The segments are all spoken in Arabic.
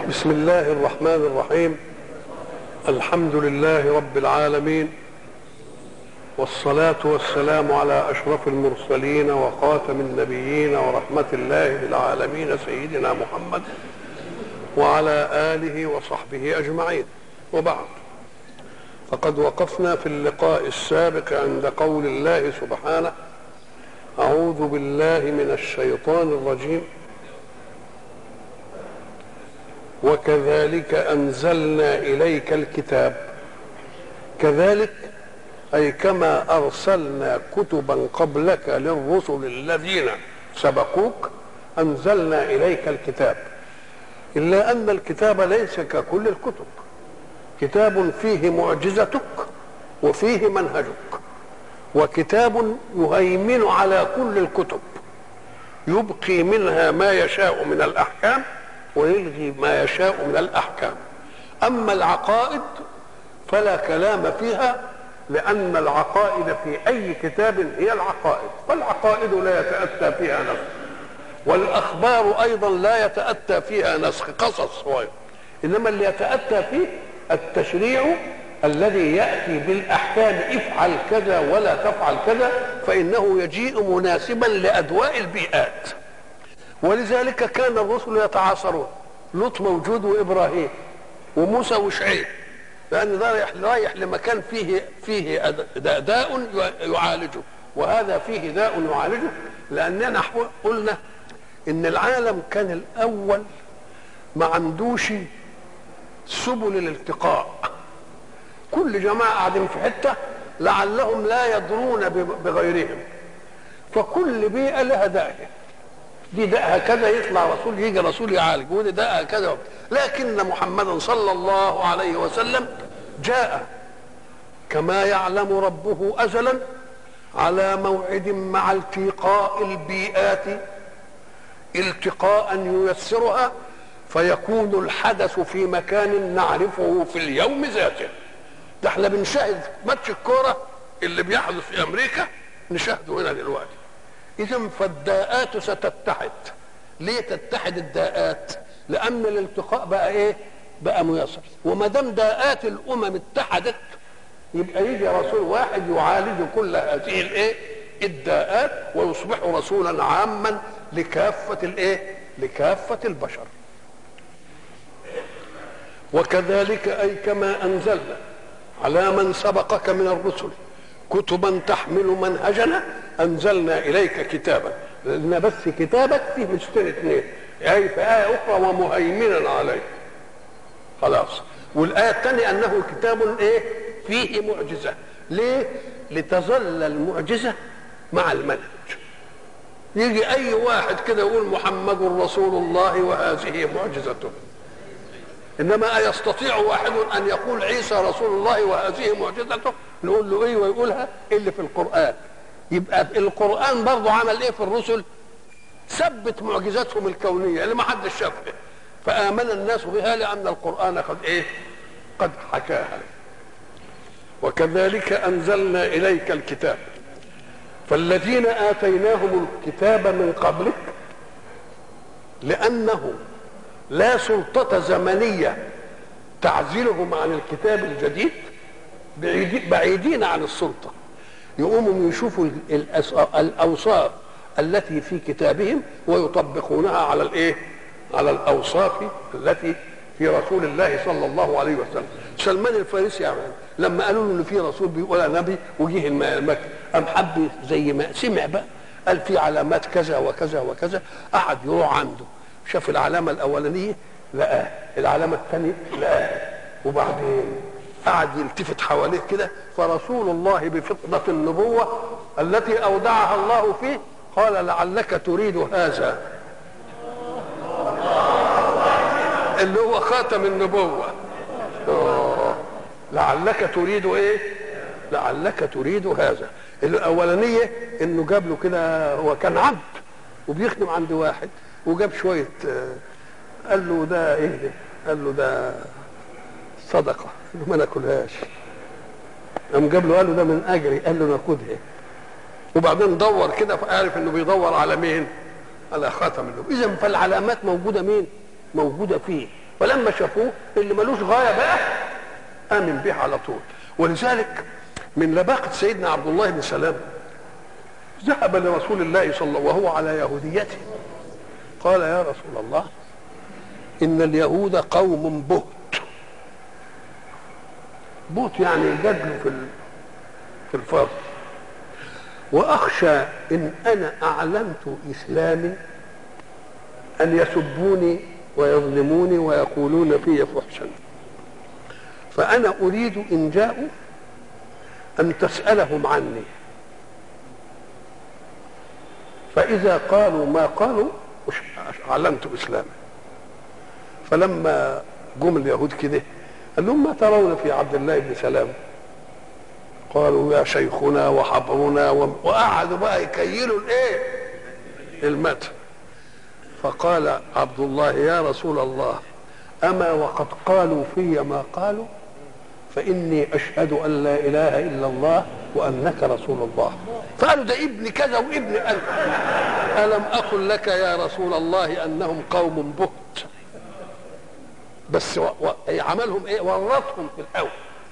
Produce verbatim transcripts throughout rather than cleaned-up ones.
بسم الله الرحمن الرحيم. الحمد لله رب العالمين، والصلاة والسلام على أشرف المرسلين وخاتم النبيين ورحمة الله للعالمين سيدنا محمد وعلى آله وصحبه أجمعين، وبعد، فقد وقفنا في اللقاء السابق عند قول الله سبحانه: أعوذ بالله من الشيطان الرجيم، وكذلك أنزلنا إليك الكتاب. كذلك أي كما أرسلنا كتبا قبلك للرسل الذين سبقوك أنزلنا إليك الكتاب، إلا أن الكتاب ليس ككل الكتب، كتاب فيه معجزتك وفيه منهجك، وكتاب يهيمن على كل الكتب، يبقي منها ما يشاء من الأحكام ويلغي ما يشاء من الأحكام. أما العقائد فلا كلام فيها، لأن العقائد في أي كتاب هي العقائد، فالعقائد لا يتأتى فيها نسخ، والأخبار أيضا لا يتأتى فيها نسخ، قصص هو، إنما اللي يتأتى فيه التشريع الذي يأتي بالأحكام: افعل كذا ولا تفعل كذا، فإنه يجيء مناسبا لأدواء البيئات. ولذلك كان الرسل يتعاصرون، لوط موجود وإبراهيم وموسى وشعيب، لأن ده رايح رايح لمكان فيه فيه داء يعالجه، وهذا فيه داء يعالجه، لأننا قلنا إن العالم كان الأول ما عندوش سبل الالتقاء، كل جماعة قاعدين في حتة لعلهم لا يدرون بغيرهم، فكل بيئة لها داء، دي داءها كذا يطلع رسول يجي رسول يعالج، ودي داءها كذا. لكن محمدا صلى الله عليه وسلم جاء كما يعلم ربه أزلا على موعد مع التقاء البيئات التقاء ييسرها، فيكون الحدث في مكان نعرفه في اليوم ذاته. ده احنا بنشاهد ماتش الكوره اللي بيحدث في امريكا نشاهده هنا دلوقتي. اذا فالداءات ستتحد. ليه تتحد الداءات؟ لان الالتقاء بقى ايه؟ بقى ميسر. وما دام داءات الامم اتحدت يبقى يجي رسول واحد يعالج كل هذه الايه؟ الداءات، ويصبح رسولا عاما لكافه الايه؟ لكافه البشر. وكذلك اي كما انزلنا على من سبقك من الرسل كتبا تحمل منهجنا انزلنا اليك كتابا، لان بس كتابك فيه مستند اثنين، اي في ايه اخرى ومهيمنا عليه، خلاص. والايه الثانيه انه كتاب ايه؟ فيه معجزه. ليه؟ لتظل المعجزه مع المنهج. يجي اي واحد كده يقول محمد رسول الله وهذه معجزته، انما يستطيع واحد ان يقول عيسى رسول الله وهذه معجزته؟ نقول له ايه ويقولها؟ اللي في القران. يبقى القران برضه عمل ايه في الرسل؟ ثبت معجزاتهم الكونيه اللي ما حدش شافها، فامن الناس بها لان القران قد ايه؟ قد حكاها. وكذلك انزلنا اليك الكتاب، فالذين اتيناهم الكتاب من قبلك، لانه لا سلطة زمنية تعزلهم عن الكتاب الجديد، بعيدين عن السلطة، يقوموا يشوفوا الأوصاف التي في كتابهم ويطبقونها على الايه؟ على الأوصاف التي في رسول الله صلى الله عليه وسلم. سلمان الفارسي يعني لما قالوا له ان في رسول بيقول نبي وجه المكة، قام حب زي ما سمع بقى، قال في علامات كذا وكذا وكذا، قعد يروح عنده، شاف العلامة الأولانية لقاه، العلامة الثانية لقاه، وبعدين قعد يلتفت حواليه كده، فرسول الله بفطنة النبوة التي أودعها الله فيه قال: لعلك تريد هذا، اللي هو خاتم النبوة. أوه. لعلك تريد ايه؟ لعلك تريد هذا. الأولانية إنه جاب له كده، هو كان عبد وبيخدم عند واحد، وجاب شويه، قال له ده ايه ده؟ قال له ده صدقه، قال له ما ناكلهاش. قام جاب له قال له ده من اجري، قال له ناخدها. وبعدين دور كده فعرف انه بيدور على مين؟ على خاتم النبوة. اذا فالعلامات موجوده مين؟ موجوده فيه، فلما شافوه اللي ملوش غايه بقى امن به على طول. ولذلك من لباقه سيدنا عبد الله بن سلام ذهب لرسول الله صلى الله عليه وسلم وهو على يهوديته، قال يا رسول الله ان اليهود قوم بهت. بهت يعني يجادلوا في في الفرض، واخشى ان انا اعلنت اسلامي ان يسبوني ويظلموني ويقولون في فحشا، فانا اريد ان جاءوا ان تسالهم عني، فاذا قالوا ما قالوا اعلنت اسلامي. فلما جم اليهود كده قال لهم ما ترون في عبد الله بن سلام؟ قالوا يا شيخنا وحبرنا، وقعدوا بقى يكيلوا الايه المتن. فقال عبد الله يا رسول الله اما وقد قالوا في ما قالوا فاني اشهد ان لا اله الا الله وانك رسول الله. فقالوا ده ابن كذا وابن ألف. الم اقل لك يا رسول الله انهم قوم بهت؟ بس و... و... عملهم ايه؟ ورطهم في الاول.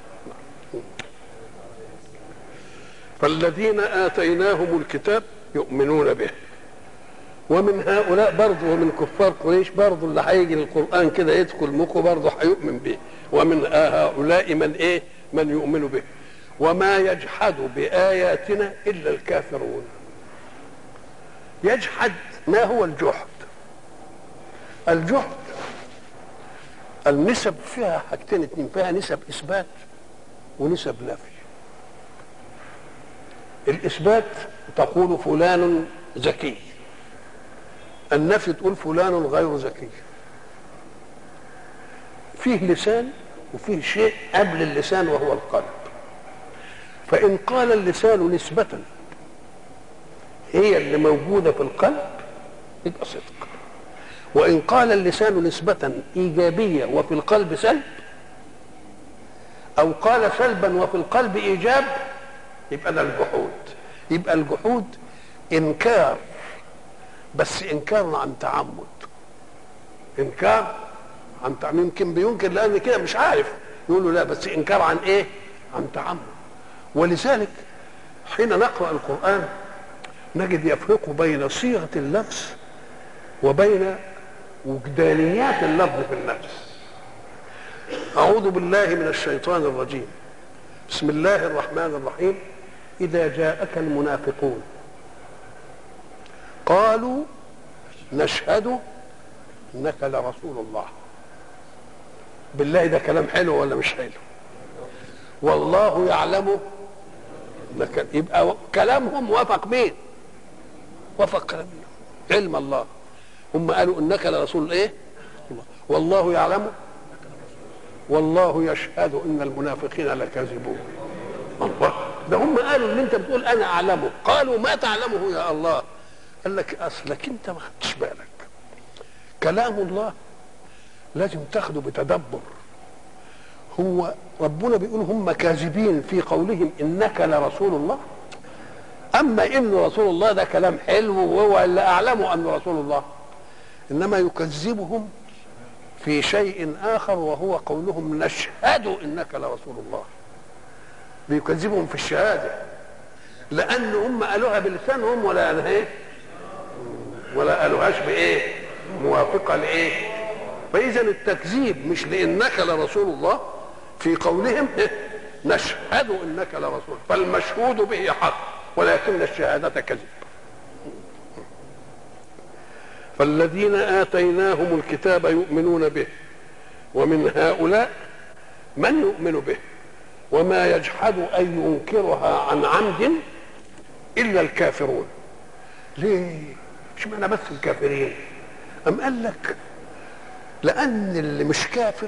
فالذين اتيناهم الكتاب يؤمنون به، ومن هؤلاء برضه ومن كفار قريش برضه اللي هيجي القران كده يدخل مخه برضه هيؤمن به، ومن هؤلاء من ايه؟ من يؤمن به. وما يجحد باياتنا الا الكافرون. يجحد، ما هو الجحد؟ الجحد النسب فيها حاجتين اتنين، فيها نسب اثبات ونسب نفي. الاثبات تقول فلان ذكي، النفي تقول فلان غير ذكي. فيه لسان وفيه شيء قبل اللسان وهو القلب. فإن قال اللسان نسبة هي اللي موجودة في القلب يبقى صدق، وإن قال اللسان نسبة إيجابية وفي القلب سلب، أو قال سلبا وفي القلب إيجاب، يبقى ده الجحود. يبقى الجحود إنكار، بس إنكار عن تعمد. إنكار عن تعمد، يمكن بينكر لأن كده مش عارف، يقول له لا، بس إنكار عن إيه؟ عن تعمد. ولذلك حين نقرأ القرآن نجد يفرق بين صيغة اللفظ وبين وجدانيات اللفظ في النفس. أعوذ بالله من الشيطان الرجيم. بسم الله الرحمن الرحيم. إذا جاءك المنافقون قالوا نشهد إنك لرسول الله. بالله ده كلام حلو ولا مش حلو؟ والله يعلم إنك، يبقى كلامهم وافق مين؟ وافق كلام علم الله. هم قالوا إنك لرسول إيه؟ الله. والله يعلم والله يشهد إن المنافقين لكاذبون. الله، ده هم قالوا اللي انت بتقول انا اعلمه. قالوا ما تعلمه يا الله؟ قال لك اصلك انت ما خدتش بالك. كلام الله لازم تاخده بتدبر. هو ربنا بيقول هم كاذبين في قولهم انك لرسول الله، اما انه رسول الله ده كلام حلو وهو اللي اعلمه انه رسول الله. انما يكذبهم في شيء اخر وهو قولهم نشهد انك لرسول الله. بيكذبهم في الشهاده لان هم قالوها بلسانهم ولا قالوها ايه؟ ولا قالوهاش بايه؟ موافقه لايه؟ فاذا التكذيب مش لانك لرسول الله في قولهم نشهد انك لرسول، فالمشهود به حق ولكن الشهاده كذب. فالذين اتيناهم الكتاب يؤمنون به، ومن هؤلاء من يؤمن به، وما يجحد أن ينكرها عن عمد إلا الكافرون. ليه؟ مش معنى بس الكافرين؟ أم قال لك لأن اللي مش كافر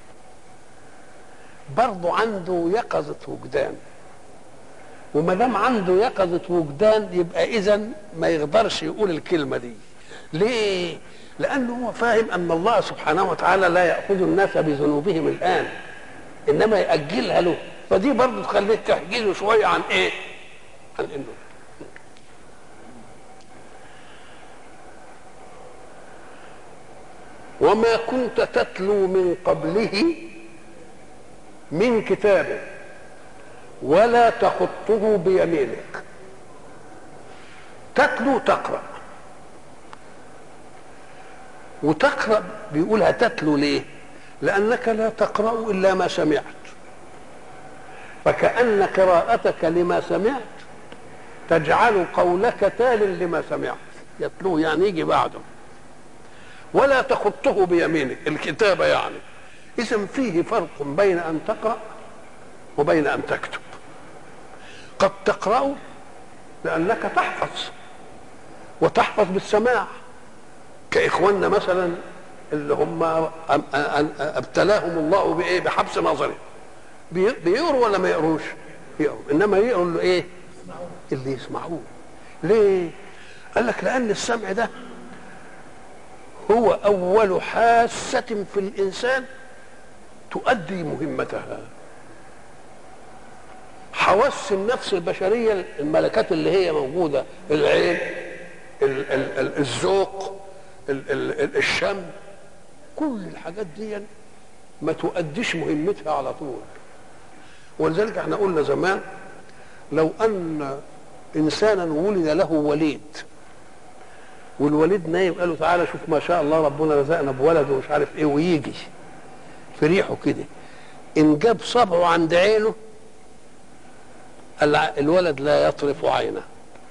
برضه عنده يقظة وجدان، وما دام عنده يقظة وجدان يبقى إذن ما يقدرش يقول الكلمة دي. ليه؟ لأنه هو فاهم أن الله سبحانه وتعالى لا يأخذ الناس بذنوبهم الآن، إنما يأجلها له. فدي برضه تخليك تحجزه شويه عن ايه؟ عن انه وما كنت تتلو من قبله من كتاب ولا تخطه بيمينك. تتلو تقرأ، وتقرأ بيقولها تتلو ليه؟ لأنك لا تقرأ إلا ما سمعت، فكأن قراءتك لما سمعت تجعل قولك تال لما سمعت. يتلوه يعني يجي بعده. ولا تخطه بيمينك، الكتابة يعني. إذن فيه فرق بين أن تقرأ وبين أن تكتب. قد تقرأ لأنك تحفظ، وتحفظ بالسماع، كإخواننا مثلا اللي هم ابتلاهم الله بإيه؟ بحبس نظري. بيقروا ولا ما يقروش؟ يقروا، إنما يقروا اللي إيه؟ اللي يسمعوه. ليه؟ قال لك لأن السمع ده هو أول حاسة في الإنسان تؤدي مهمتها. حواس النفس البشرية، الملكات اللي هي موجودة، العين، ال ال ال الذوق، ال ال الشم، كل الحاجات دي ما تؤديش مهمتها على طول. ولذلك احنا قلنا زمان لو أن إنسانا ولد له وليد، والوليد نايم، قال له تعالى شوف ما شاء الله ربنا رزقنا بولد ومش عارف ايه، ويجي في ريحه كده، ان جاب صبعه عند عينه الولد لا يطرف عينه،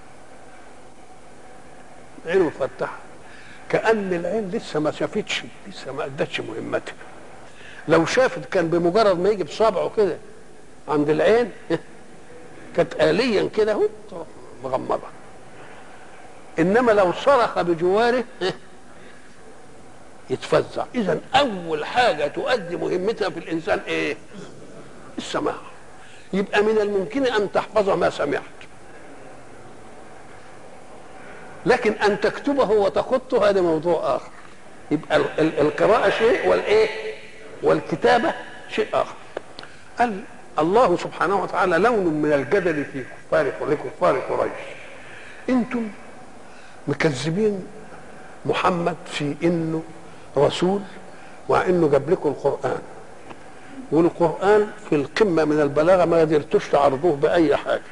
عينه مفتحه، كأن العين لسه ما شافتش، لسه ما ادتش مهمتها. لو شافت كان بمجرد ما يجي بصبعه كده عند العين كانت آليا كده اهو مغمضه. انما لو صرخ بجواره يتفزع. اذا اول حاجه تؤدي مهمتها في الانسان ايه؟ السماع. يبقى من الممكن ان تحفظ ما سمعت، لكن ان تكتبه وتخطه هذا موضوع اخر. يبقى القراءه شيء والايه والكتابه شيء اخر. قال الله سبحانه وتعالى لون من الجدل في كفار لكفار قريش، انتم مكذبين محمد في انه رسول وانه جاب لكم القران، والقران في القمه من البلاغه، ما قدرتوش تعرضوه باي حاجه،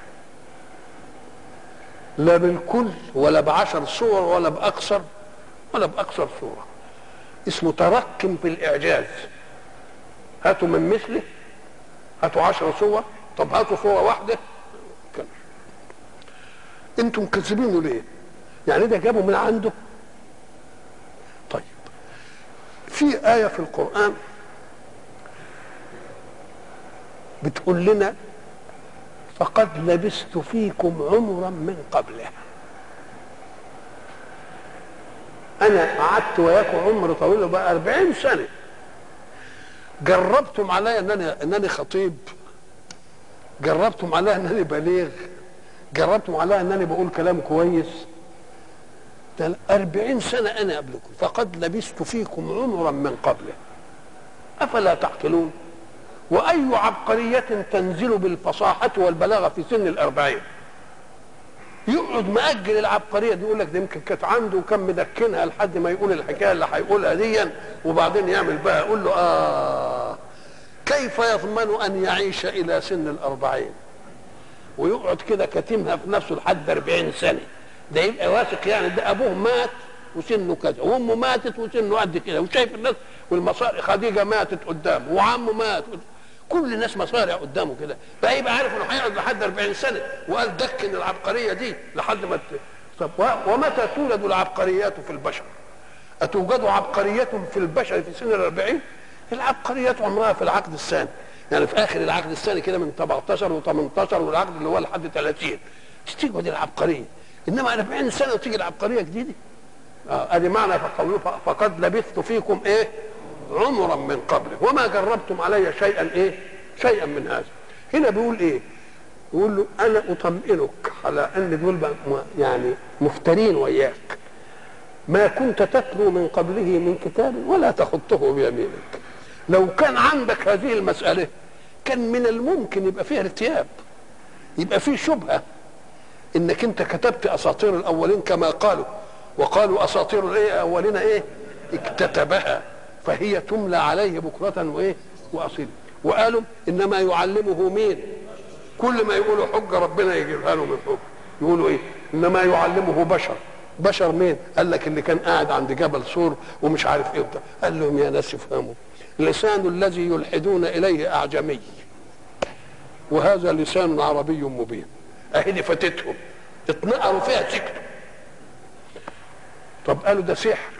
لا بالكل ولا بعشر صور ولا باكثر ولا باكثر صوره. اسمه ترقم في الاعجاز. هاتوا من مثله، هاتوا عشر صور، طب هاتوا صوره واحده كده. انتم مكذبينه ليه؟ يعني ده جابه من عنده؟ طيب في آية في القرآن بتقول لنا فقد لبثت فيكم عمرا من قبله. أنا قعدت وياكم عمر طويل بقى أربعين سنة. جربتم علي أنني أنني خطيب، جربتم علي أنني بليغ، جربتم علي أنني بقول كلام كويس. أربعين سنة أنا قبلكم، فقد لبثت فيكم عمرا من قبله أفلا تعقلون. وأي عبقرية تنزل بالفصاحة والبلاغة في سن الأربعين؟ يقعد مأجل العبقرية دي، يقول لك ده يمكن كانت عنده وكان مدكنها لحد ما يقول الحكاية اللي هيقولها دي، وبعدين يعمل بقى. يقول له آه كيف يضمن أن يعيش إلى سن الأربعين؟ ويقعد كده كاتمها في نفسه لحد أربعين سنة. ده يبقى واثق يعني ده ابوه مات وسنه كذا، وامه ماتت وسنه قد كده، وشايف الناس والمصاري، خديجه ماتت قدامه وعمه مات، كل الناس مصارع قدامه كده، فيبقى عارف انه هيقعد لحد أربعين سنة. وقال دكن العبقريه دي لحد ما ت... طب ومتى تولد العبقريات في البشر؟ اتوجد عبقريه في البشر في سن الأربعين؟ العبقريات عمرها في العقد الثاني، يعني في اخر العقد الثاني كده من سبعتاشر وثمانية عشر والعقد اللي هو لحد ثلاثين تستوجد العبقريه. انما أربعين سنة وتيجي العبقريه جديده. اه ادي معنى فقوله فقد لبثت فيكم ايه؟ عمرا من قبله وما جربتم علي شيئا ايه؟ شيئا من هذا. هنا بيقول ايه؟ يقول له انا اطمئنك على ان دول يعني مفترين وياك. ما كنت تتلو من قبله من كتاب ولا تخطه بيمينك. لو كان عندك هذه المسألة كان من الممكن يبقى فيها ارتياب، يبقى فيه شبهة انك انت كتبت اساطير الاولين كما قالوا، وقالوا اساطير الايه اولين ايه اكتتبها فهي تملى عليه بكرة وايه واصيلا. وقالوا انما يعلمه مين؟ كل ما يقولوا حجه ربنا يجيبها له من حجه. يقولوا ايه؟ انما يعلمه بشر. بشر مين؟ قال لك اللي كان قاعد عند جبل صور ومش عارف ايه وبتاع. قال لهم يا ناس افهموا، لسان الذي يلحدون اليه اعجمي وهذا لسان عربي مبين. اهي دي فاتتهم، اتنقروا فيها سكتوا. طب قالوا ده سحر.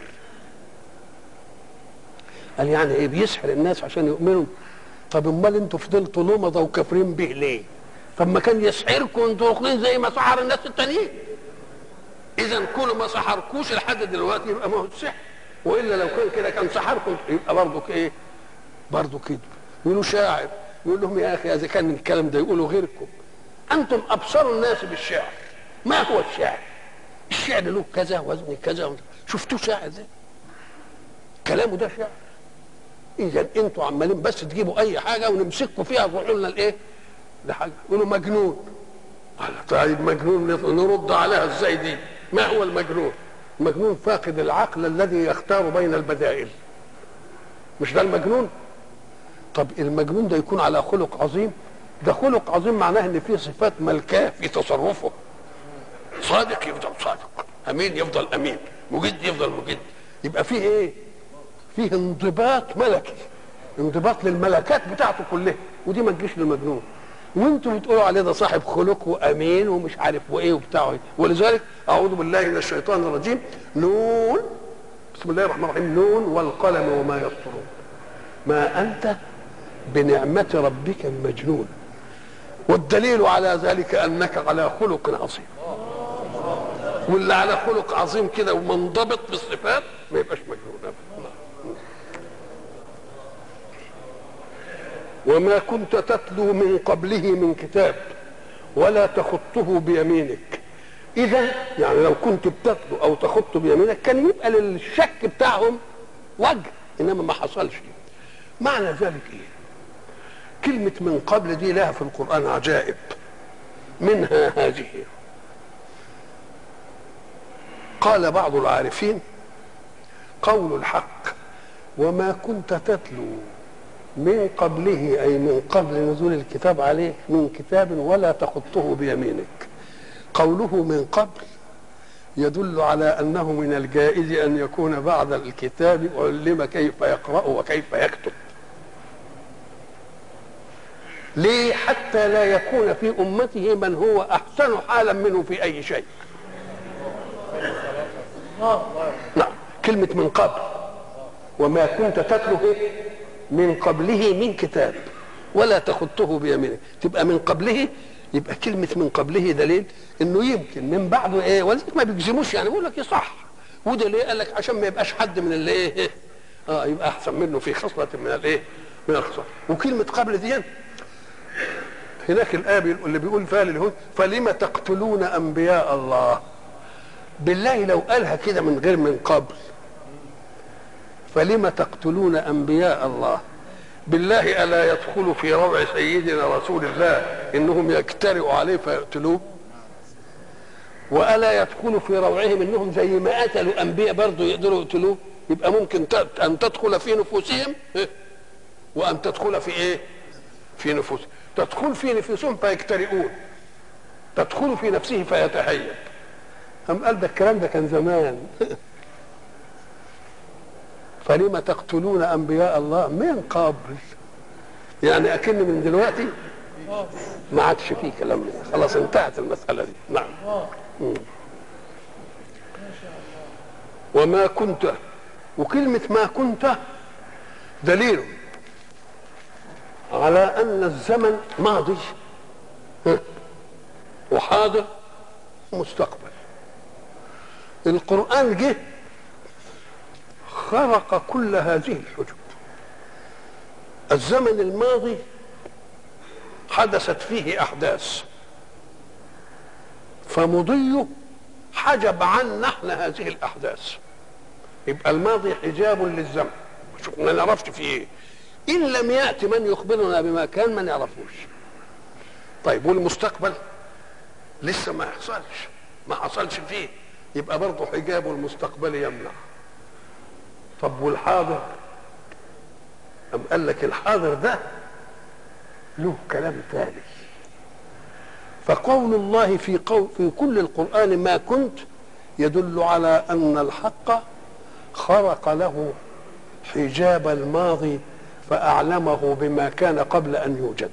قال يعني ايه؟ بيسحر الناس عشان يؤمنوا. طب امال انتوا فضلتوا لمضه وكافرين به ليه؟ طب ما كان يسحركم انتوا اخرين زي ما سحر الناس التانيين. اذا كل ما سحركوش لحد دلوقتي يبقى ما هو السحر، والا لو كان كده كان سحركم يبقى برضه ايه؟ برضه كده. يقولوا شاعر، يقول لهم يا اخي اذا كان الكلام ده يقولوا غيركم، انتم ابصروا الناس بالشعر. ما هو الشعر؟ الشعر له كذا وزن كذا. شفتوه شاعر ده؟ كلامه ده شعر. اذا انتوا عمالين بس تجيبوا اي حاجه ونمسكوا فيها تروحوا لنا الايه؟ لحاجه. يقولوا مجنون. طيب مجنون نرد عليها ازاي دي؟ ما هو المجنون؟ المجنون فاقد العقل الذي يختار بين البدائل. مش ده المجنون؟ طب المجنون ده يكون على خلق عظيم؟ ده خلق عظيم معناه ان فيه صفات ملكاه في تصرفه. صادق يفضل صادق، امين يفضل امين، مجد يفضل مجد. يبقى فيه ايه؟ فيه انضباط ملكي، انضباط للملكات بتاعته كلها، ودي ما تجيش للمجنون. وانتم بتقولوا عليه ده صاحب خلق وامين ومش عارف وايه وبتاعه ايه. ولذلك اعوذ بالله من الشيطان الرجيم. نون، بسم الله الرحمن الرحيم. نون والقلم وما يسطرون ما انت بنعمه ربك بمجنون. والدليل على ذلك انك على خلق عظيم. واللي على خلق عظيم كده ومنضبط بالصفات ما يبقاش مجنون ابدا. وما كنت تتلو من قبله من كتاب ولا تخطه بيمينك. اذا يعني لو كنت بتتلو او تخط بيمينك كان يبقى للشك بتاعهم وجه، انما ما حصلش. معنى ذلك ايه؟ كلمه من قبل دي لها في القران عجائب. منها هذه: قال بعض العارفين قول الحق وما كنت تتلو من قبله أي من قبل نزول الكتاب عليه من كتاب ولا تخطه بيمينك. قوله من قبل يدل على أنه من الجائز أن يكون بعد الكتاب علم كيف يقرأ وكيف يكتب. ليه؟ حتى لا يكون في أمته من هو أحسن حالا منه في أي شيء. نعم، كلمة من قبل وما كنت تتلو من قبله من كتاب ولا تخطه بيمينك. تبقى من قبله، يبقى كلمة من قبله دليل انه يمكن من بعده ايه، ولذلك ما بيجزموش يعني بيقول لك يصح. وده ليه؟ قال لك عشان ما يبقاش حد من اللي ايه اه يبقى احسن منه في خصلة من الايه من الخصال. وكلمة قبل دي هناك الآية اللي بيقول فيها لليهود فلم تقتلون انبياء الله. بالله لو قالها كده من غير من قبل، فلم تقتلون انبياء الله، بالله الا يدخل في روع سيدنا رسول الله انهم يجترئوا عليه فيقتلوه؟ والا يدخل في روعهم انهم زي ما قتلوا انبياء برضه يقدروا يقتلوه؟ يبقى ممكن ان تدخل في نفوسهم وان تدخل في ايه؟ في نفوسهم. تدخل في نفوسهم فيجترئون، تدخل في نفسه فيتهيب. أم قال ده الكلام ده كان زمان. فلما تقتلون انبياء الله من قبل، يعني اكن من دلوقتي ما عادش فيه كلام ده، خلاص انتهت المساله دي. نعم. مم. وما كنت، وكلمه ما كنت دليل على ان الزمن ماضي وحاضر ومستقبل. القرآن جه خرق كل هذه الحجب. الزمن الماضي حدثت فيه أحداث فمضيه حجب عنا احنا هذه الأحداث. يبقى الماضي حجاب للزمن، شوف ما نعرفش فيه ايه. إن لم يأتي من يخبرنا بما كان ما نعرفوش. طيب والمستقبل لسه ما حصلش، ما حصلش فيه، يبقى برضه حجاب المستقبل يمنع. طب والحاضر؟ أم قال لك الحاضر ده له كلام ثاني. فقول الله في قول في كل القرآن ما كنت يدل على أن الحق خرق له حجاب الماضي فأعلمه بما كان قبل أن يوجد.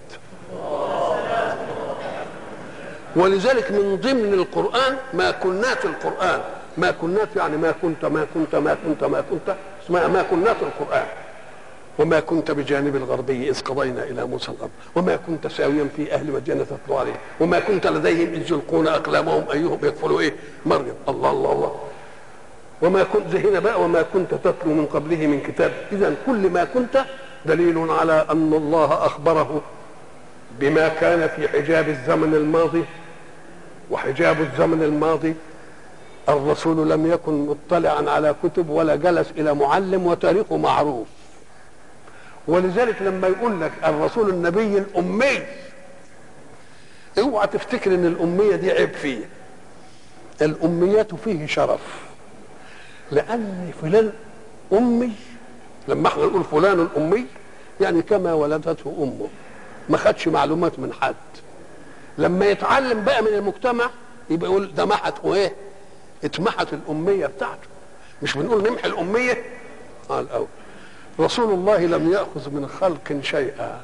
ولذلك من ضمن القرآن ما كنات القرآن، ما كنات يعني ما كنت ما كنت ما كنت ما كنت اسمها ما كنات القرآن. وما كنت بجانب الغربي إذ قضينا إلى موسى الأمر وما كنت ساويا في أهل مدينة تتلو عليه وما كنت لديهم إذ يلقون أقلامهم أيهم يكفل إيه مريم. الله الله الله. وما كنت هنا بقى وما كنت تتلو من قبله من كتاب. إذا كل ما كنت دليل على أن الله أخبره بما كان في حجاب الزمن الماضي. وحجاب الزمن الماضي الرسول لم يكن مطلعا على كتب ولا جلس إلى معلم وتاريخه معروف. ولذلك لما يقول لك الرسول النبي الأمي اوعى تفتكر ان الأمية دي عيب فيه. الأميات فيه شرف، لأن فلان أمي لما احنا نقول فلان الأمي يعني كما ولدته أمه، ما خدش معلومات من حد. لما يتعلم بقى من المجتمع يبقى يقول ده محت وايه؟ اتمحت الأمية بتاعته. مش بنقول نمحي الأمية؟ اه الأول. رسول الله لم يأخذ من خلق شيئا،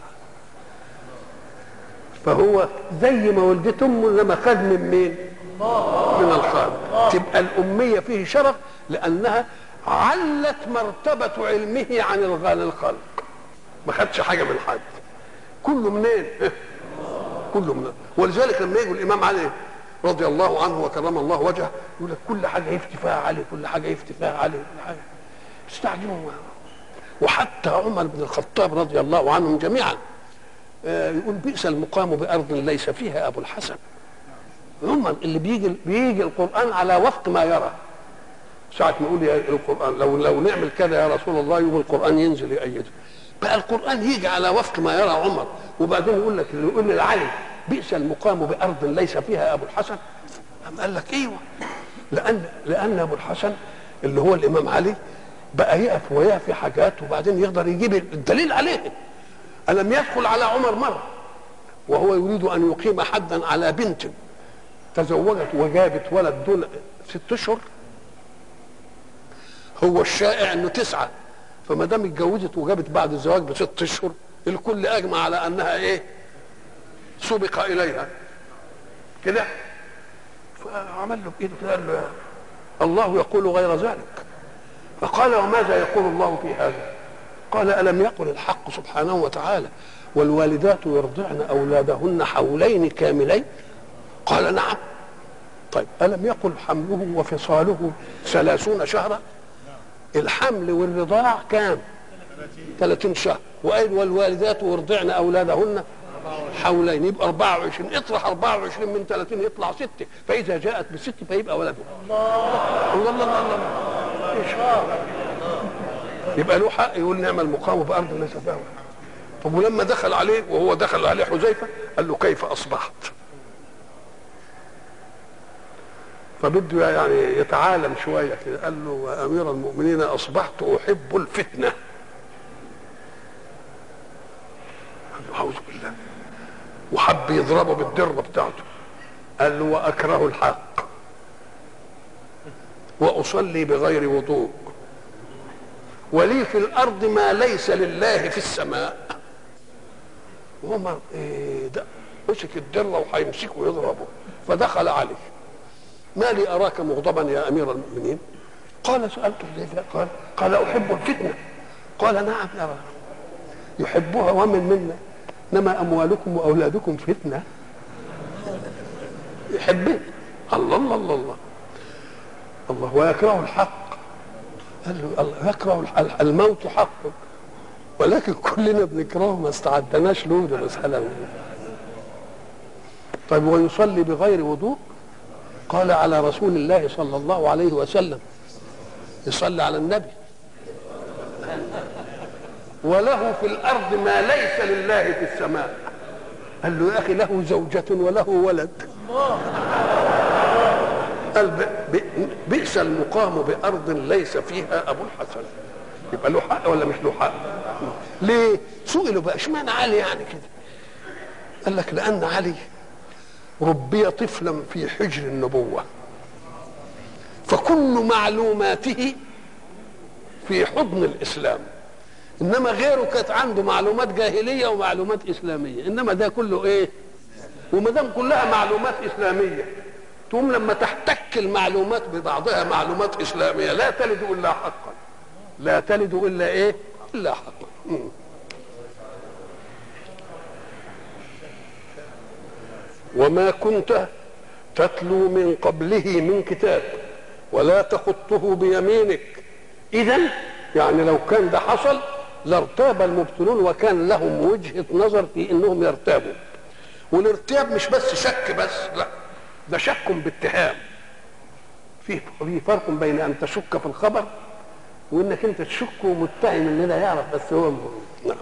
فهو زي ما ولدت امه لما خد من مين؟ من الخالق. تبقى الأمية فيه شرف لأنها علت مرتبة علمه عن الخلق، ما خدش حاجة من حد، كله منين؟ كله منين. ولذلك لما يجي الإمام علي رضي الله عنه وكرم الله وجهه يقول لك كل حاجة يفتي فيها علي، كل حاجة يفتي فيها علي، كل حاجة استعجبوا. وحتى عمر بن الخطاب رضي الله عنهم جميعا يقول بئس المقام بأرض ليس فيها أبو الحسن. عمر اللي بيجي بيجي القرآن على وفق ما يرى. ساعة ما يقول يا القرآن لو لو نعمل كذا يا رسول الله يوم القرآن ينزل يأيده. بقى القرآن يجي على وفق ما يرى عمر، وبعدين يقول لك اللي يقول لعلي بئس المقام بأرض ليس فيها أبو الحسن. قام قال لك ايوه، لأن لأن أبو الحسن اللي هو الإمام علي بقى يقف وياه في حاجات وبعدين يقدر يجيب الدليل عليه. ألم يدخل على عمر مرة وهو يريد أن يقيم حدا على بنت تزوجت وجابت ولد دون ست أشهر؟ هو الشائع أنه تسعة، فما دام اتجوزت وجابت بعد الزواج بست أشهر الكل أجمع على أنها إيه؟ سبق إليها كده. فعمل له بإيده كده قال له الله يقول غير ذلك. فقال وماذا يقول الله في هذا؟ قال ألم يقل الحق سبحانه وتعالى والوالدات يرضعن أولادهن حولين كاملين؟ قال نعم. طيب ألم يقل حمله وفصاله ثلاثون شهرا؟ الحمل والرضاع كام؟ ثلاثين شهر. وقال والوالدات يرضعن أولادهن حولين، يبقى أربعة وعشرين. اطرح أربعة وعشرين من ثلاثين يطلع ستة، فإذا جاءت بست فيبقى ولده. الله الله الله الله, الله. يبقى له حق يقول نعم المقام بأرض ليس فيها. طب ولما دخل عليه وهو دخل عليه حذيفة قال له كيف أصبحت؟ فبده يعني يتعالم شوية كده. قال له يا أمير المؤمنين أصبحت أحب الفتنة. قال له أعوذ بالله. وحب يضربه بالدرة بتاعته. قال له وأكره الحق وأصلي بغير وضوء ولي في الأرض ما ليس لله في السماء. عمر إيه ده؟ مسك الدرة وهيمسكه ويضربه. فدخل عليه ما لي أراك مغضبا يا أمير المؤمنين؟ قال سألته حذيفة قال قال أحب الفتنة. قال نعم يا رب يحبها ومن منا، إنما أموالكم وأولادكم فتنة. يحبه. الله الله الله الله الله. ويكره الحق. قال له الله يكره الموت حق ولكن كلنا بنكرهه ما استعدناش له، ده مسألة. طيب ويصلي بغير وضوء؟ قال على رسول الله صلى الله عليه وسلم يصلي على النبي. وله في الأرض ما ليس لله في السماء. قال له يا أخي له زوجة وله ولد. قال بئس المقام بأرض ليس فيها أبو الحسن. يبقى له حق ولا مش له حق؟ ليه؟ سئلوا بقى اشمعنى علي يعني كده؟ قال لك لأن علي ربي طفلا في حجر النبوة، فكل معلوماته في حضن الإسلام، إنما غيره كانت عنده معلومات جاهلية ومعلومات إسلامية، إنما ده كله إيه؟ وما دام كلها معلومات إسلامية تقوم لما تحتك المعلومات ببعضها معلومات إسلامية لا تلد إلا حقا، لا تلد إلا إيه؟ إلا حقا. م. وما كنت تتلو من قبله من كتاب ولا تخطه بيمينك، إذن يعني لو كان ده حصل لارتاب المبطلون وكان لهم وجهة نظر في انهم يرتابوا. والارتياب مش بس شك بس، لا ده شك باتهام. في في فرق بين ان تشك في الخبر وانك انت تشك ومتهم ان ده يعرف بس هو. نعم.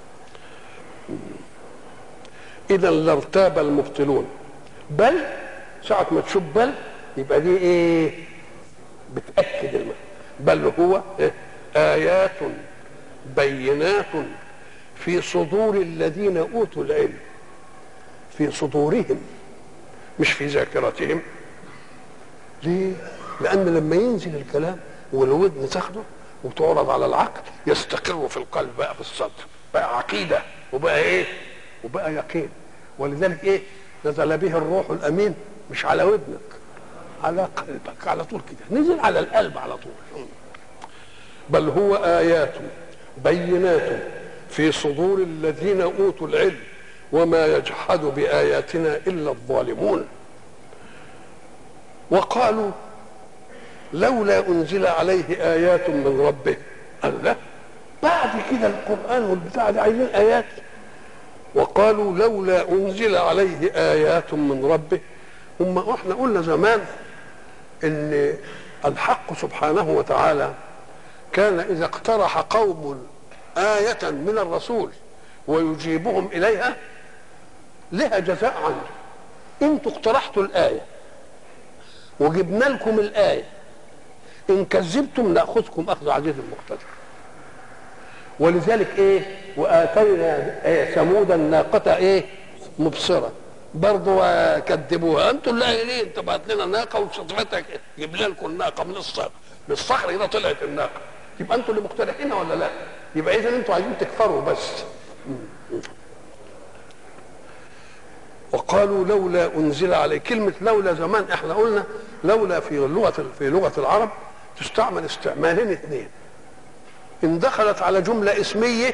اذا لارتاب المبطلون، بل ساعة ما تشوف بل يبقى دي ايه؟ بتأكد المعنى. بل هو إيه؟ آيات بينات في صدور الذين أوتوا العلم، في صدورهم مش في ذاكرتهم. ليه؟ لأن لما ينزل الكلام والودن تاخده وتعرض على العقل يستقر في القلب بقى في الصدر، بقى عقيدة وبقى ايه؟ وبقى يقين. ولذلك ايه؟ نزل به الروح الأمين مش على ودنك، على قلبك على طول كده، نزل على القلب على طول. بل هو آيات بينات في صدور الذين أوتوا العلم وما يجحد بآياتنا إلا الظالمون. وقالوا لولا أنزل عليه آيات من ربه. قال لا، بعد كده القرآن والبتاع ده عايزين آيات. وقالوا لولا أنزل عليه آيات من ربه. هم احنا قلنا زمان ان الحق سبحانه وتعالى كان إذا اقترح قوم آية من الرسول ويجيبهم إليها لها جزاء عنه. انتوا اقترحتوا الآية وجبنا لكم الآية، إن كذبتم نأخذكم أخذ عزيز المقتدر. ولذلك إيه؟ وآتينا إيه؟ ثمود الناقة إيه؟ مبصرة، برضو كذبوها. أنتوا اللي قايلين تبعت لنا ناقة وشطفتك جبنا لكم الناقة من الصخر، من الصخر كده طلعت الناقة. يبقى أنتوا اللي مقترحينها ولا لا؟ يبقى إذا أنتوا عايزين تكفروا بس. وقالوا لولا أنزل عليه. كلمة لولا زمان احنا قلنا لولا في لغة في لغة العرب تستعمل استعمالين اثنين. إن دخلت على جملة اسمية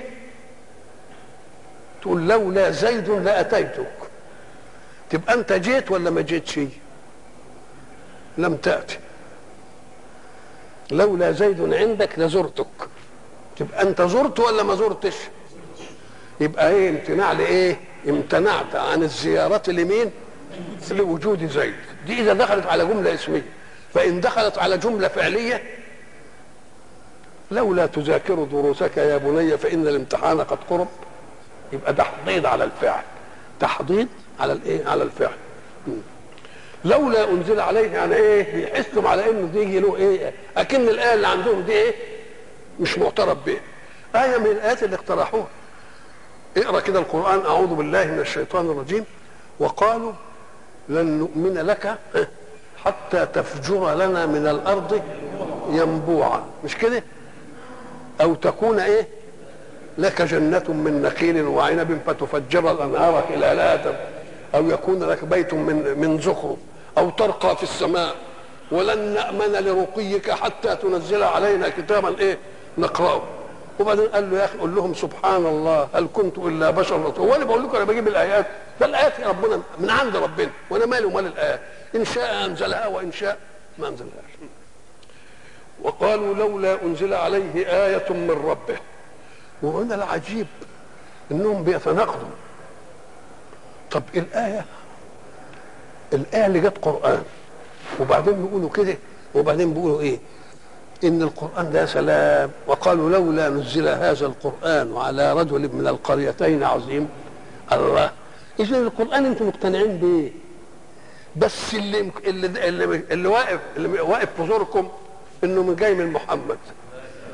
تقول لولا زيد لأتيتك، تبقى أنت جيت ولا ما جيتش؟ لم تأتي. لولا زيد عندك لزرتك، تبقى أنت زرت ولا ما زرتش؟ يبقى إيه؟ امتناع لإيه؟ امتنعت عن الزيارة لمين؟ لوجود زيد. دي إذا دخلت على جملة اسمية. فإن دخلت على جملة فعلية لولا تذاكر دروسك يا بني فإن الامتحان قد قرب، يبقى تحضيض على الفعل، تحضيض على الايه؟ على الفعل. لولا انزل عليه يعني ايه؟ بيحسوا على انه دي يجي له ايه؟ اكن الايه اللي عندهم دي ايه؟ مش معترف بها، ايه من الايات اللي اقترحوها. اقرا كده القران. اعوذ بالله من الشيطان الرجيم. وقالوا لن نؤمن لك حتى تفجر لنا من الارض ينبوعا، مش كده؟ او تكون ايه؟ لك جنة من نخيل وعنب فتفجر الانهار خلالها، او يكون لك بيت من من زخرف، او ترقى في السماء ولن نأمن لرقيك حتى تنزل علينا كتابا ايه؟ نقرأه. وبعدين قال له يا اخي قول لهم سبحان الله هل كنت الا بشر رسول. وانا بقول لكم انا بجيب الايات، فالايات يا ربنا من عند ربنا وانا مالي ومال الايات، ان شاء انزلها وان شاء ما انزلهاش. وقالوا لولا انزل عليه آية من ربه. وهنا العجيب انهم بيتناقضوا. طب الآية الآية اللي جت قرآن وبعدين بيقولوا كده وبعدين بيقولوا ايه؟ ان القرآن ده سلام. وقالوا لولا نزل هذا القرآن على رجل من القريتين عظيم. الله، اذا القرآن انتم مقتنعين بيه، بس اللي اللي اللي, اللي واقف اللي واقف في زوركم انه من جاي من محمد.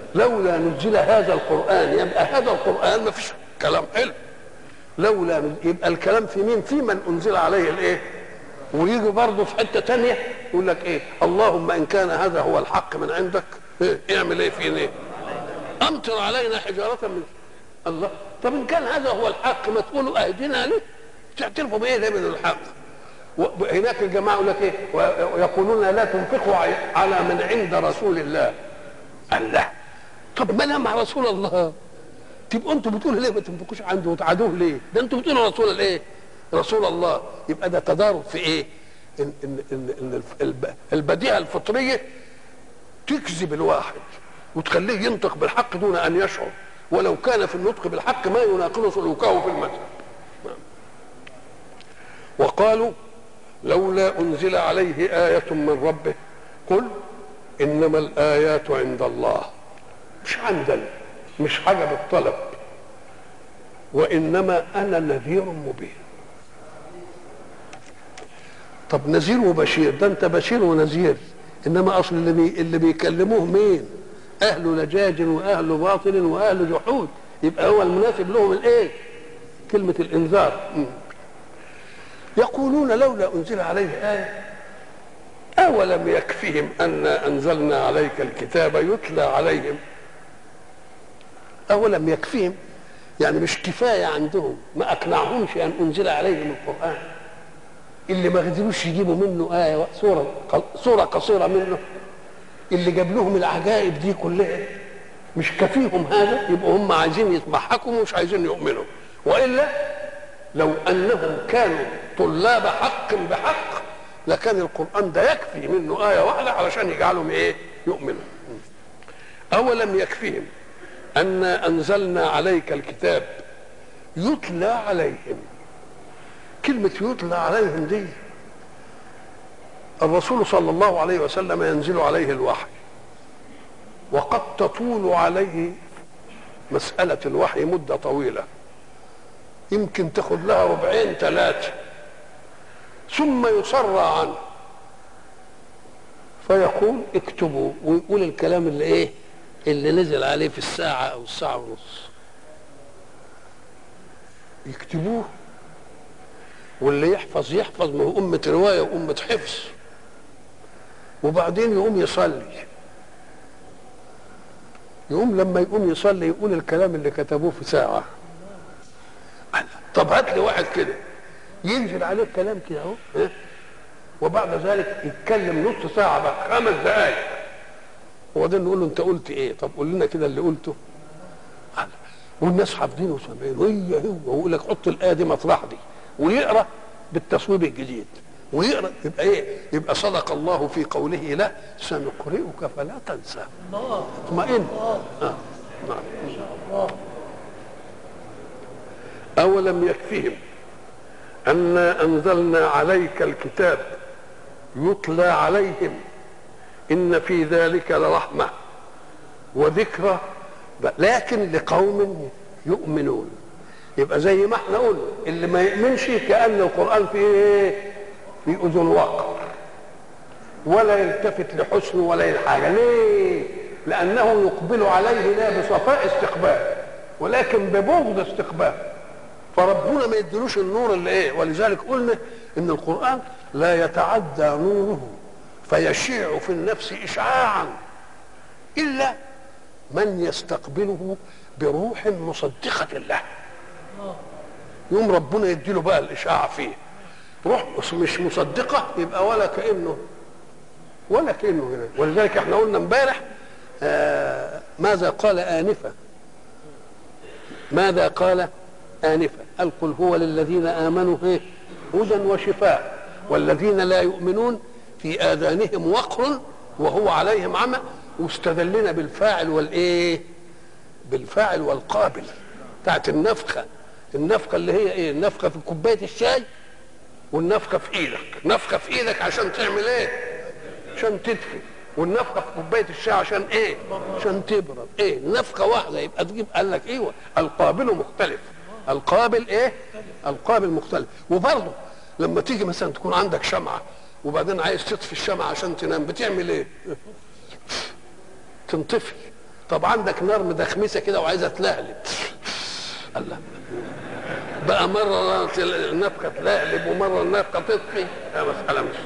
لولا نزل هذا القرآن، يبقى هذا القرآن ما فيش كلام حلو. لولا نزل يبقى الكلام في مين؟ في من أنزل عليه الإيه؟ ويجي برضه في حتة تانية يقول لك إيه؟ اللهم إن كان هذا هو الحق من عندك إيه؟ اعمل إيه فينا إيه؟ أمطر علينا حجارة من الله. طب إن كان هذا هو الحق ما تقولوا أهدنا ليه؟ تعترفوا بإيه ده من الحق؟ وهناك الجماعة يقول لك إيه؟ ويقولون لا تنفقوا على من عند رسول الله. الله. طب ما انا مع رسول الله، تبقوا انتوا بتقولوا ليه ما تنفقوش عنده وتعادوه ليه؟ ده انتوا بتقولوا رسول الايه؟ رسول الله. يبقى ده تضارب في ايه؟ ان ان ان, إن البديهه الفطريه تكذب الواحد وتخليه ينطق بالحق دون ان يشعر، ولو كان في النطق بالحق ما يناقض سلوكه في المذهب. وقالوا لولا انزل عليه آية من ربه قل انما الآيات عند الله. مش عندنا، مش حاجة بالطلب، وإنما أنا نذير مبين. طب نذير وبشير، ده أنت بشير ونذير، إنما أصل اللي, بي اللي بيكلموه مين؟ أهل لجاج وأهل باطل وأهل جحود، يبقى هو المناسب لهم الإيه؟ كلمة الإنذار. يقولون لولا أنزل عليه آية أولم يكفهم أنا أنزلنا عليك الكتاب يتلى عليهم. أولم يكفيهم يعني مش كفاية عندهم، ما أقنعهمش أن أنزل عليهم القرآن اللي ما قدروش يجيبوا منه آية سورة سورة قصيرة منه، اللي جاب لهم العجائب دي كلها مش كفيهم هذا، يبقوا هم عايزين يتضحكوا ومش عايزين يؤمنوا. وإلا لو أنهم كانوا طلاب حق بحق لكان القرآن ده يكفي منه آية واحدة علشان يجعلهم إيه؟ يؤمنوا. أولم يكفيهم أنا أنزلنا عليك الكتاب يتلى عليهم. كلمة يتلى عليهم دي الرسول صلى الله عليه وسلم ينزل عليه الوحي، وقد تطول عليه مسألة الوحي مدة طويلة، يمكن تاخد لها ربعين ثلاثة، ثم يصرى عنه فيقول اكتبوا، ويقول الكلام اللي ايه؟ اللي نزل عليه في الساعة أو الساعة ونص يكتبوه، واللي يحفظ يحفظ، ما هو أمة رواية وأمة حفظ. وبعدين يقوم يصلي، يقوم لما يقوم يصلي يقول الكلام اللي كتبوه في ساعة. طب هات لي واحد كده ينزل عليه الكلام كده اهو، وبعد ذلك يتكلم نص ساعة بقى خمس دقايق، وبعدين نقول له انت قلت ايه؟ طب قول لنا كده اللي قلته. والناس حافظينه وسامعينه، هي هو ويقول لك حط الايه دي مطرح دي، ويقرا بالتصويب الجديد ويقرا، يبقى ايه؟ يبقى صدق الله في قوله لا سنقرئك فلا تنسى. الله اطمئن. اه نعم. الله. اولم يكفيهم انا انزلنا عليك الكتاب يتلى عليهم إن في ذلك لرحمة وذكرى لكن لقوم يؤمنون. يبقى زي ما احنا قلنا اللي ما يؤمنش كأن القرآن فيه في أذن وقر ولا يلتفت لحسن ولا لحاجة. ليه؟ لأنه يقبل عليه لا بصفاء استقبال ولكن ببغض استقبال، فربنا ما يدلوش النور اللي ايه. ولذلك قلنا ان القرآن لا يتعدى نوره فيشيع في النفس إشعاعا إلا من يستقبله بروح مصدقة له، يوم ربنا يديله بقى الإشعاع فيه. روح مش مصدقة يبقى ولا كأنه ولا كأنه هنا. ولذلك احنا قلنا امبارح آه ماذا قال آنفا، ماذا قال آنفا؟ قال قل هو للذين آمنوا ايه هدى وشفاء والذين لا يؤمنون في آذانهم وقر وهو عليهم عمى. واستدلنا بالفاعل والايه؟ بالفاعل والقابل بتاعت النفخه. النفخه اللي هي ايه؟ النفخه في كوبايه الشاي والنفخه في ايدك. نفخه في ايدك عشان تعمل ايه؟ عشان تدفي. والنفخه في كوبايه الشاي عشان ايه؟ عشان تبرد. ايه؟ نفخه واحده. يبقى تجيب قال لك ايوه القابل مختلف. القابل ايه؟ القابل مختلف. وبرضه لما تيجي مثلا تكون عندك شمعه وبعدين عايز تطفي الشمعة عشان تنام، بتعمل ايه؟ تنطفي. طب عندك نار مدخمسه كده وعايزه تلهلب، الله بقى مره النفخه تلهلب ومره النفخه تطفي، يا مساله مش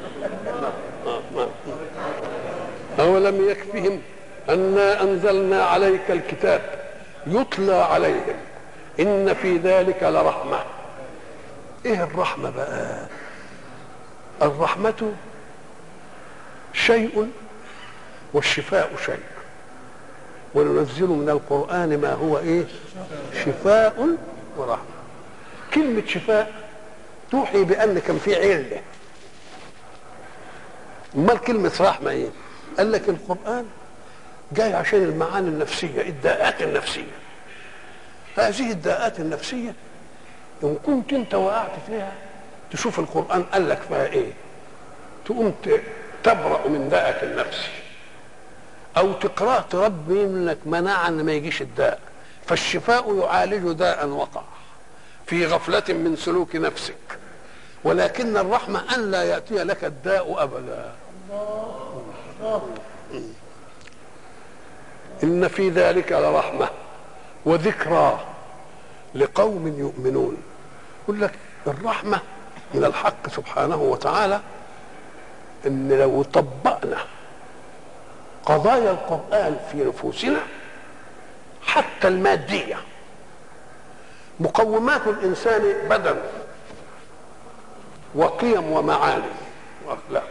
أولم يكفهم أنا أنزلنا عليك الكتاب يتلى عليهم إن في ذلك لرحمة. إيه الرحمة بقى؟ الرحمة شيء والشفاء شيء، وننزل من القرآن ما هو إيه؟ شفاء ورحمة. كلمة شفاء توحي بأن كان في علة. امال كلمة رحمة إيه؟ قال لك القرآن جاي عشان المعاني النفسية، الداءات النفسية. هذه الداءات النفسية إن كنت أنت وقعت فيها تشوف القرآن قال لك فيها إيه، تقوم تبرأ من داءك النفسي، أو تقرأ تربي منك مناعة إن ما يجيش الداء. فالشفاء يعالج داء وقع في غفلة من سلوك نفسك، ولكن الرحمة أن لا يأتي لك الداء أبدا. إن في ذلك لرحمة وذكرى لقوم يؤمنون. يقول لك الرحمة من الحق سبحانه وتعالى إن لو طبقنا قضايا القرآن في نفوسنا حتى المادية، مقومات الإنسان بدن وقيم ومعاني وأخلاق.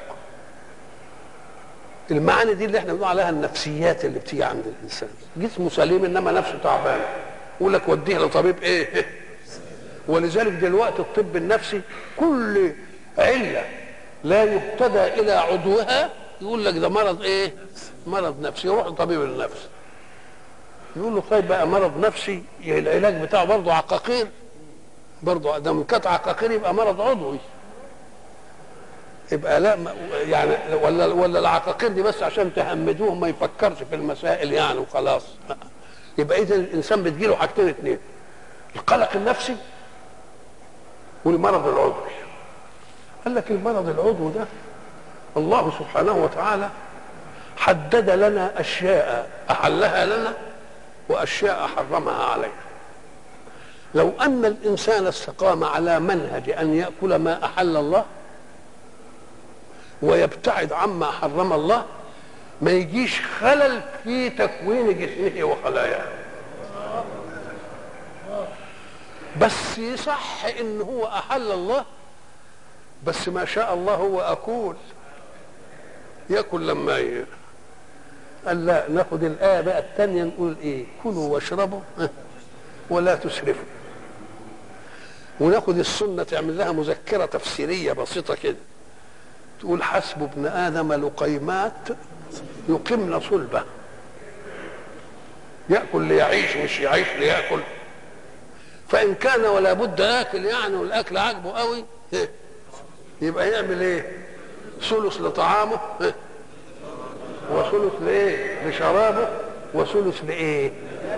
المعاني دي اللي احنا بنقول عليها النفسيات اللي بتيجي عند الانسان، جسمه سليم انما نفسه تعبان، يقول لك وديه لطبيب ايه. ولذلك دلوقتي الطب النفسي كل عله لا يهتدى الى عضوها يقول لك ده مرض ايه؟ مرض نفسي، يروح لطبيب النفس يقول له طيب بقى مرض نفسي العلاج بتاعه برضه عقاقير، برضه ده من قطع عقاقير يبقى مرض عضوي، يبقى لا يعني ولا ولا العقاقير دي بس عشان تهمدوه ما يفكرش في المسائل يعني وخلاص. يبقى اذا الانسان بتجيله حاجتين اثنين، القلق النفسي والمرض العضوي. قال لك المرض العضوي ده الله سبحانه وتعالى حدد لنا اشياء احلها لنا واشياء حرمها علينا. لو ان الانسان استقام على منهج ان ياكل ما احل الله ويبتعد عما حرم الله ما يجيش خلل في تكوين جسمه وخلاياه. بس يصح ان هو احل الله، بس ما شاء الله هو اكول ياكل لما ي... قال لا ناخد الايه بقى الثانيه نقول ايه؟ كلوا واشربوا ولا تسرفوا. وناخد السنه تعمل لها مذكره تفسيريه بسيطه كده تقول حسب ابن ادم لقيمات يقمن صلبه. ياكل ليعيش مش يعيش لياكل. فان كان ولا بد اكل يعني والاكل عاجبه قوي يبقى يعمل ايه؟ ثلث لطعامه وثلث لايه؟ لشرابه وثلث لايه؟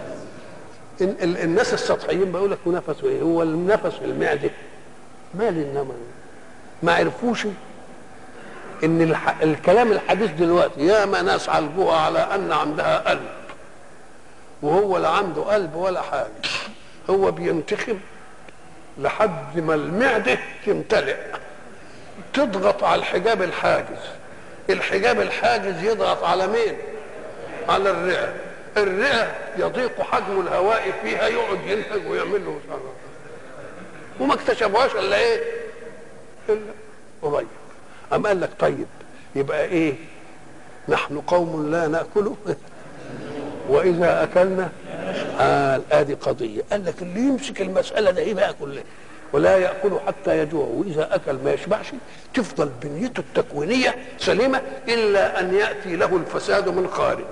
الناس السطحيين بيقول لك ونفسه ايه؟ هو النفس في المعده مال انما ما عرفوش ان الح... الكلام الحديث دلوقتي يا ما ناس عالجوها على ان عندها قلب وهو لا عنده قلب ولا حاجه، هو بينتخب لحد ما المعده تمتلئ تضغط على الحجاب الحاجز، الحجاب الحاجز يضغط على مين؟ على الرئه، الرئه يضيق حجم الهواء فيها يقعد ينتج ويعمل له وما اكتشفوهاش الا ايه؟ الا قريب. أم قال لك طيب يبقى ايه؟ نحن قوم لا ناكل واذا اكلنا آه ادي قضيه. قال لك اللي يمسك المساله ده ايه بقى كلها؟ ولا ياكل حتى يجوع واذا اكل ما يشبعش، تفضل بنيته التكوينيه سليمه الا ان ياتي له الفساد من خارج.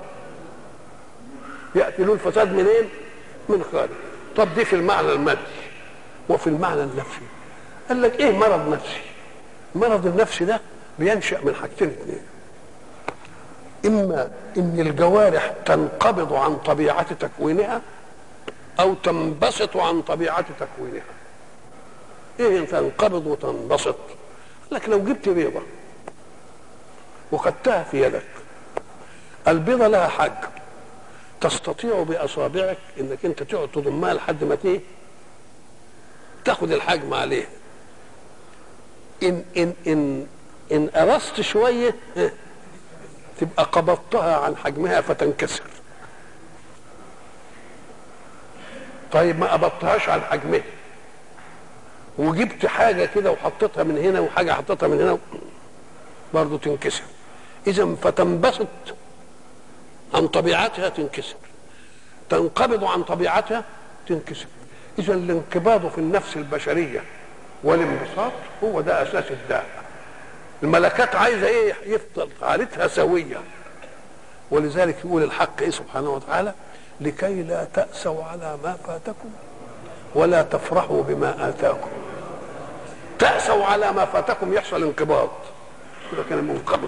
ياتي له الفساد منين؟ من خارج. طب دي في المعنى المادي وفي المعنى النفسي. قال لك ايه مرض نفسي؟ المرض النفسي ده بينشأ من حاجتين اثنين، اما ان الجوارح تنقبض عن طبيعه تكوينها او تنبسط عن طبيعه تكوينها. ايه تنقبض وتنبسط؟ لك لو جبت بيضه وخدتها في يدك، البيضه لها حجم، تستطيع باصابعك انك انت تقعد تضمها لحد ما ايه تاخد الحجم عليها. ان ان ان ان قرصت شويه تبقى قبضتها عن حجمها فتنكسر. طيب ما قبضتهاش عن حجمها وجبت حاجه كده وحطيتها من هنا وحاجه حطيتها من هنا برضه تنكسر. اذا فتنبسط عن طبيعتها تنكسر، تنقبض عن طبيعتها تنكسر. اذا الانقباض في النفس البشريه والانبساط هو ده اساس الداء. الملكات عايزه ايه؟ يفضل حالتها سويه. ولذلك يقول الحق ايه سبحانه وتعالى: لكي لا تأسوا على ما فاتكم ولا تفرحوا بما آتاكم. تأسوا على ما فاتكم يحصل انقباض، كده كان منقبض.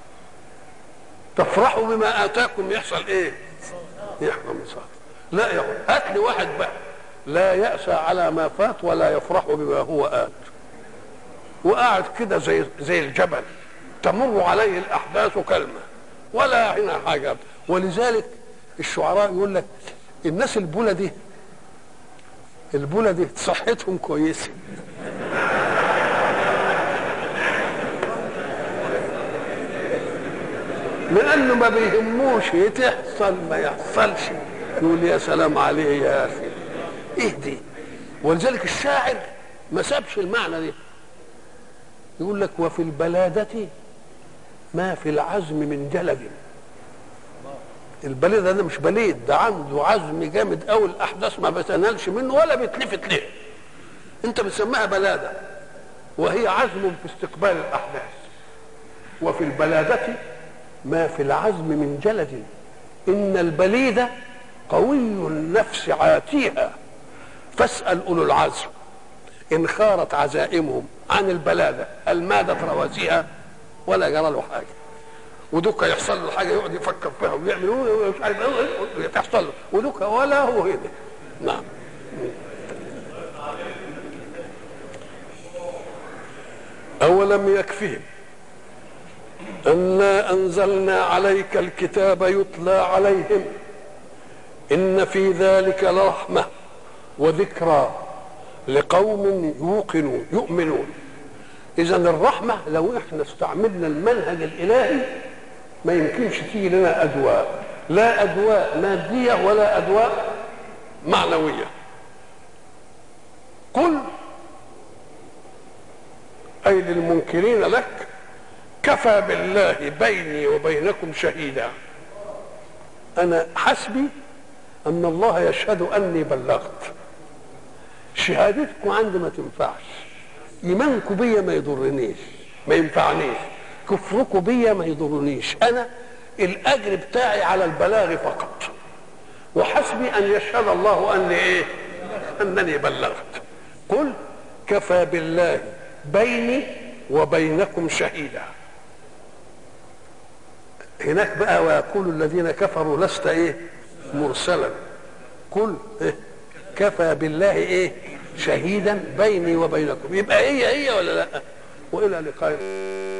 تفرحوا بما آتاكم يحصل ايه؟ يحصل انبساط. لا يقول هات لي واحد بقى لا يأسى على ما فات ولا يفرح بما هو آت، وقاعد كده زي زي الجبل تمر عليه الأحداث كلمة ولا هنا حاجة. ولذلك الشعراء يقول لك الناس البلدي البلدي صحتهم كويسه، لانه ما بيهموش تحصل ما يحصلش، يقول يا سلام عليه يا اخي ايه دي. ولذلك الشاعر ما سابش المعنى ده، يقول لك وفي البلادة ما في العزم من جلد. البليد ده مش بليد، ده عنده عزم جامد قوي، الاحداث ما بتنالش منه ولا بتلفت ليه. انت بتسميها بلاده وهي عزم في استقبال الاحداث. وفي البلاده ما في العزم من جلد، ان البليد قوي النفس عاتيها فاسال اولو العزم ان خارت عزائمهم عن البلاده المادت رواسيها ولا جرى له حاجه. ودوكا يحصل له حاجه يقعد يفكر فيها ويعمل مش عارف ايه تحصل له، ودوكا ولا هو هنا. نعم. أولم يكفهم أنا أنزلنا عليك الكتاب يتلى عليهم إن في ذلك لرحمة وذكرى لقوم يوقنون يؤمنون. إذا الرحمة لو إحنا استعملنا المنهج الإلهي ما يمكنش تيجي لنا أدواء، لا أدواء مادية ولا أدواء معنوية. قل أي للمنكرين لك كفى بالله بيني وبينكم شهيدا. أنا حسبي أن الله يشهد أني بلغت. شهادتكم عندي ما تنفعش، إيمانكم بيا ما يضرنيش ما ينفعنيش، كفركم بيا ما يضرنيش، أنا الأجر بتاعي على البلاغ فقط. وحسبي أن يشهد الله أني إيه؟ أنني بلغت. قل كفى بالله بيني وبينكم شهيدا. هناك بقى ويقول الذين كفروا لست ايه مرسلا. قل إيه؟ كفى بالله ايه شهيدا بيني وبينكم. يبقى هي هي ولا لا؟ والى لقاء.